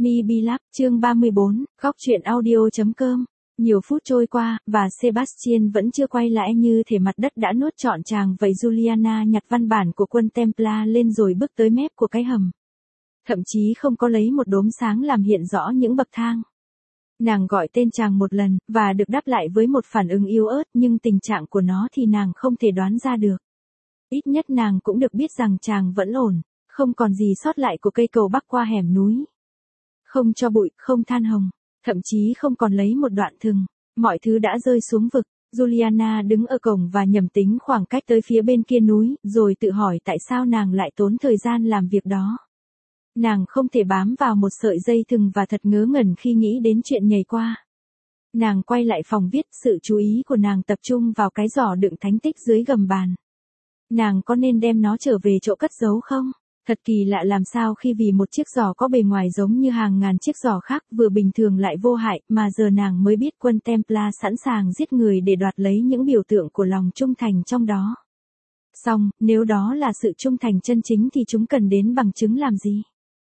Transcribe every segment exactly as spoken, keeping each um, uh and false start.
MiBlog, chương ba mươi bốn, góc truyện audio chấm com. Nhiều phút trôi qua, và Sebastian vẫn chưa quay lại, như thể mặt đất đã nuốt trọn chàng vậy. Juliana nhặt văn bản của quân Templar lên rồi bước tới mép của cái hầm. Thậm chí không có lấy một đốm sáng làm hiện rõ những bậc thang. Nàng gọi tên chàng một lần, và được đáp lại với một phản ứng yếu ớt, nhưng tình trạng của nó thì nàng không thể đoán ra được. Ít nhất nàng cũng được biết rằng chàng vẫn ổn, không còn gì sót lại của cây cầu bắc qua hẻm núi. Không cho bụi, không than hồng, thậm chí không còn lấy một đoạn thừng, mọi thứ đã rơi xuống vực. Juliana đứng ở cổng và nhẩm tính khoảng cách tới phía bên kia núi, rồi tự hỏi tại sao nàng lại tốn thời gian làm việc đó. Nàng không thể bám vào một sợi dây thừng và thật ngớ ngẩn khi nghĩ đến chuyện nhảy qua. Nàng quay lại phòng viết, sự chú ý của nàng tập trung vào cái giỏ đựng thánh tích dưới gầm bàn. Nàng có nên đem nó trở về chỗ cất giấu không? Thật kỳ lạ làm sao khi vì một chiếc giỏ có bề ngoài giống như hàng ngàn chiếc giỏ khác vừa bình thường lại vô hại, mà giờ nàng mới biết quân Templar sẵn sàng giết người để đoạt lấy những biểu tượng của lòng trung thành trong đó. Song, nếu đó là sự trung thành chân chính thì chúng cần đến bằng chứng làm gì?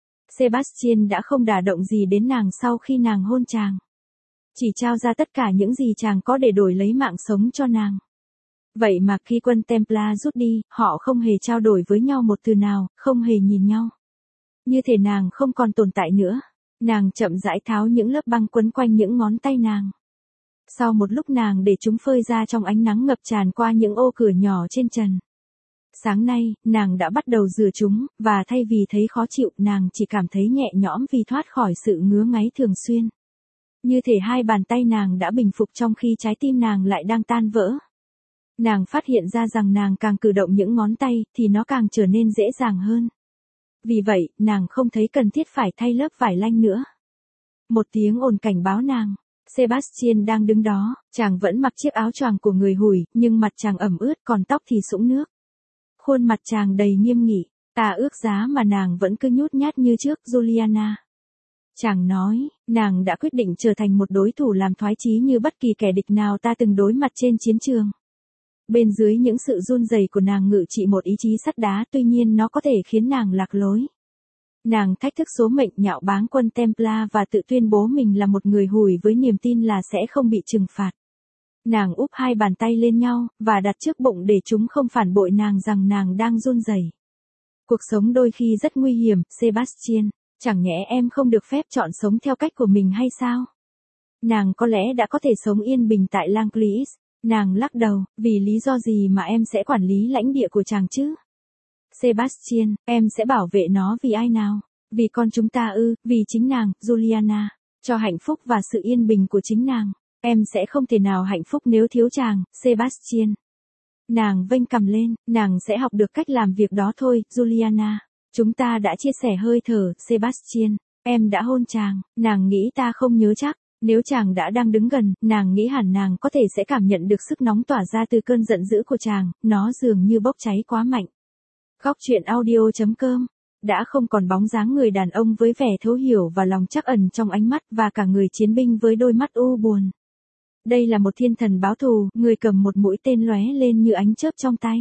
Sebastian đã không đả động gì đến nàng sau khi nàng hôn chàng. Chỉ trao ra tất cả những gì chàng có để đổi lấy mạng sống cho nàng. Vậy mà khi quân Templar rút đi, họ không hề trao đổi với nhau một từ nào, không hề nhìn nhau. Như thể nàng không còn tồn tại nữa. Nàng chậm rãi tháo những lớp băng quấn quanh những ngón tay nàng. Sau một lúc nàng để chúng phơi ra trong ánh nắng ngập tràn qua những ô cửa nhỏ trên trần. Sáng nay, nàng đã bắt đầu rửa chúng, và thay vì thấy khó chịu, nàng chỉ cảm thấy nhẹ nhõm vì thoát khỏi sự ngứa ngáy thường xuyên. Như thể hai bàn tay nàng đã bình phục trong khi trái tim nàng lại đang tan vỡ. Nàng phát hiện ra rằng nàng càng cử động những ngón tay, thì nó càng trở nên dễ dàng hơn. Vì vậy, nàng không thấy cần thiết phải thay lớp vải lanh nữa. Một tiếng ồn cảnh báo nàng. Sebastian đang đứng đó, chàng vẫn mặc chiếc áo choàng của người hủi, nhưng mặt chàng ẩm ướt, còn tóc thì sũng nước. Khuôn mặt chàng đầy nghiêm nghị, ta ước giá mà nàng vẫn cứ nhút nhát như trước, Juliana. Chàng nói, nàng đã quyết định trở thành một đối thủ làm thoái chí như bất kỳ kẻ địch nào ta từng đối mặt trên chiến trường. Bên dưới những sự run rẩy của nàng ngự trị một ý chí sắt đá, tuy nhiên nó có thể khiến nàng lạc lối. Nàng thách thức số mệnh, nhạo báng quân Templar và tự tuyên bố mình là một người hủi với niềm tin là sẽ không bị trừng phạt. Nàng úp hai bàn tay lên nhau, và đặt trước bụng để chúng không phản bội nàng rằng nàng đang run rẩy. Cuộc sống đôi khi rất nguy hiểm, Sebastian, chẳng nhẽ em không được phép chọn sống theo cách của mình hay sao? Nàng có lẽ đã có thể sống yên bình tại Langlis. Nàng lắc đầu, vì lý do gì mà em sẽ quản lý lãnh địa của chàng chứ? Sebastian, em sẽ bảo vệ nó vì ai nào? Vì con chúng ta ư, vì chính nàng, Juliana. Cho hạnh phúc và sự yên bình của chính nàng. Em sẽ không thể nào hạnh phúc nếu thiếu chàng, Sebastian. Nàng vênh cằm lên, nàng sẽ học được cách làm việc đó thôi, Juliana. Chúng ta đã chia sẻ hơi thở, Sebastian. Em đã hôn chàng, nàng nghĩ ta không nhớ chắc. Nếu chàng đã đang đứng gần, nàng nghĩ hẳn nàng có thể sẽ cảm nhận được sức nóng tỏa ra từ cơn giận dữ của chàng, nó dường như bốc cháy quá mạnh. Góc truyện audio chấm com. Đã không còn bóng dáng người đàn ông với vẻ thấu hiểu và lòng trắc ẩn trong ánh mắt, và cả người chiến binh với đôi mắt u buồn. Đây là một thiên thần báo thù, người cầm một mũi tên lóe lên như ánh chớp trong tay.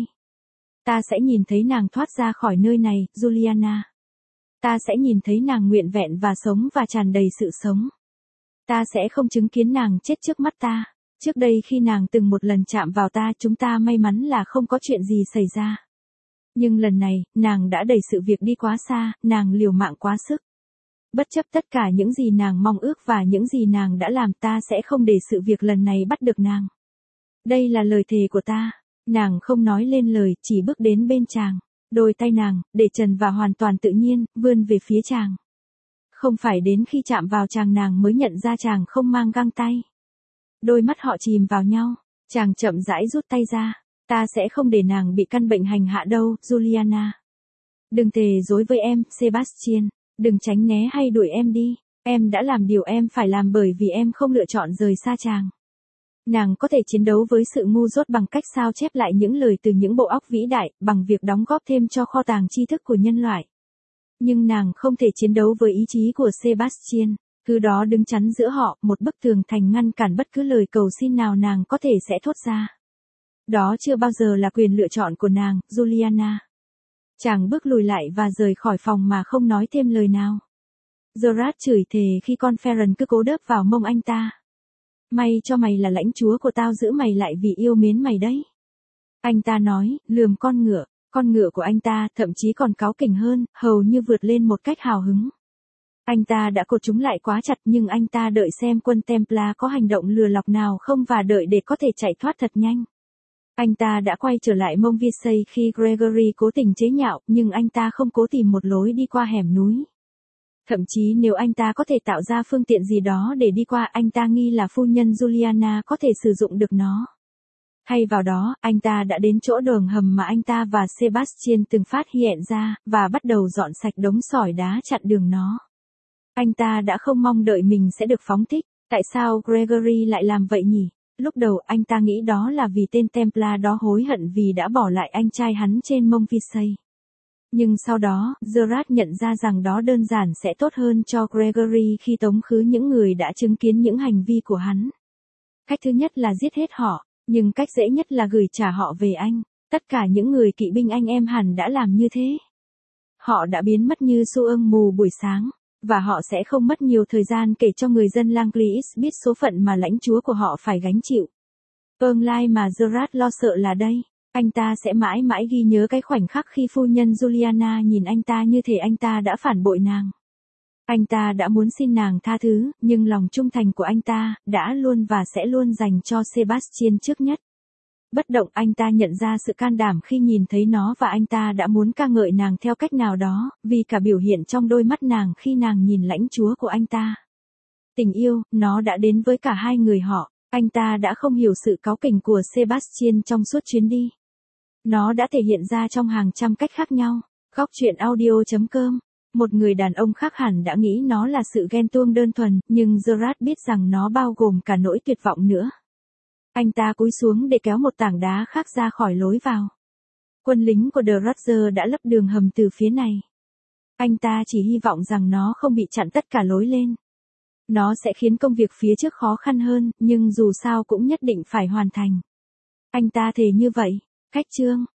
Ta sẽ nhìn thấy nàng thoát ra khỏi nơi này, Juliana. Ta sẽ nhìn thấy nàng nguyện vẹn và sống và tràn đầy sự sống. Ta sẽ không chứng kiến nàng chết trước mắt ta. Trước đây khi nàng từng một lần chạm vào ta, chúng ta may mắn là không có chuyện gì xảy ra. Nhưng lần này, nàng đã đẩy sự việc đi quá xa, nàng liều mạng quá sức. Bất chấp tất cả những gì nàng mong ước và những gì nàng đã làm, ta sẽ không để sự việc lần này bắt được nàng. Đây là lời thề của ta. Nàng không nói lên lời, chỉ bước đến bên chàng. Đôi tay nàng, để trần và hoàn toàn tự nhiên, vươn về phía chàng. Không phải đến khi chạm vào chàng nàng mới nhận ra chàng không mang găng tay. Đôi mắt họ chìm vào nhau, chàng chậm rãi rút tay ra. Ta sẽ không để nàng bị căn bệnh hành hạ đâu, Juliana. Đừng thề dối với em, Sebastian. Đừng tránh né hay đuổi em đi. Em đã làm điều em phải làm bởi vì em không lựa chọn rời xa chàng. Nàng có thể chiến đấu với sự ngu dốt bằng cách sao chép lại những lời từ những bộ óc vĩ đại, bằng việc đóng góp thêm cho kho tàng tri thức của nhân loại. Nhưng nàng không thể chiến đấu với ý chí của Sebastian. Thứ đó đứng chắn giữa họ, một bức tường thành ngăn cản bất cứ lời cầu xin nào nàng có thể sẽ thốt ra. Đó chưa bao giờ là quyền lựa chọn của nàng, Juliana. Chàng bước lùi lại và rời khỏi phòng mà không nói thêm lời nào. Gerard chửi thề khi con Ferran cứ cố đớp vào mông anh ta. May cho mày là lãnh chúa của tao giữ mày lại vì yêu mến mày đấy. Anh ta nói, lườm con ngựa. Con ngựa của anh ta thậm chí còn cáu kỉnh hơn, hầu như vượt lên một cách hào hứng. Anh ta đã cột chúng lại quá chặt nhưng anh ta đợi xem quân Templar có hành động lừa lọc nào không và đợi để có thể chạy thoát thật nhanh. Anh ta đã quay trở lại Montvisey khi Gregory cố tình chế nhạo nhưng anh ta không cố tìm một lối đi qua hẻm núi. Thậm chí nếu anh ta có thể tạo ra phương tiện gì đó để đi qua, anh ta nghi là phu nhân Juliana có thể sử dụng được nó. Thay vào đó, anh ta đã đến chỗ đường hầm mà anh ta và Sebastian từng phát hiện ra, và bắt đầu dọn sạch đống sỏi đá chặn đường nó. Anh ta đã không mong đợi mình sẽ được phóng thích. Tại sao Gregory lại làm vậy nhỉ? Lúc đầu anh ta nghĩ đó là vì tên Templar đó hối hận vì đã bỏ lại anh trai hắn trên Montvisey. Nhưng sau đó, Gerard nhận ra rằng đó đơn giản sẽ tốt hơn cho Gregory khi tống khứ những người đã chứng kiến những hành vi của hắn. Cách thứ nhất là giết hết họ, nhưng cách dễ nhất là gửi trả họ về Anh. Tất cả những người kỵ binh anh em hẳn đã làm như thế. Họ đã biến mất như xu ương mù buổi sáng, và họ sẽ không mất nhiều thời gian kể cho người dân Langleis biết số phận mà lãnh chúa của họ phải gánh chịu. Tương lai mà Gerard lo sợ là đây. Anh ta sẽ mãi mãi ghi nhớ cái khoảnh khắc khi phu nhân Juliana nhìn anh ta như thể anh ta đã phản bội nàng. Anh ta đã muốn xin nàng tha thứ, nhưng lòng trung thành của anh ta đã luôn và sẽ luôn dành cho Sebastian trước nhất. Bất động, anh ta nhận ra sự can đảm khi nhìn thấy nó và anh ta đã muốn ca ngợi nàng theo cách nào đó, vì cả biểu hiện trong đôi mắt nàng khi nàng nhìn lãnh chúa của anh ta. Tình yêu, nó đã đến với cả hai người họ. Anh ta đã không hiểu sự cáu kỉnh của Sebastian trong suốt chuyến đi. Nó đã thể hiện ra trong hàng trăm cách khác nhau. Góc truyện audio chấm com. Một người đàn ông khác hẳn đã nghĩ nó là sự ghen tuông đơn thuần, nhưng Gerard biết rằng nó bao gồm cả nỗi tuyệt vọng nữa. Anh ta cúi xuống để kéo một tảng đá khác ra khỏi lối vào. Quân lính của The Roger đã lấp đường hầm từ phía này. Anh ta chỉ hy vọng rằng nó không bị chặn tất cả lối lên. Nó sẽ khiến công việc phía trước khó khăn hơn, nhưng dù sao cũng nhất định phải hoàn thành. Anh ta thề như vậy. Cách chương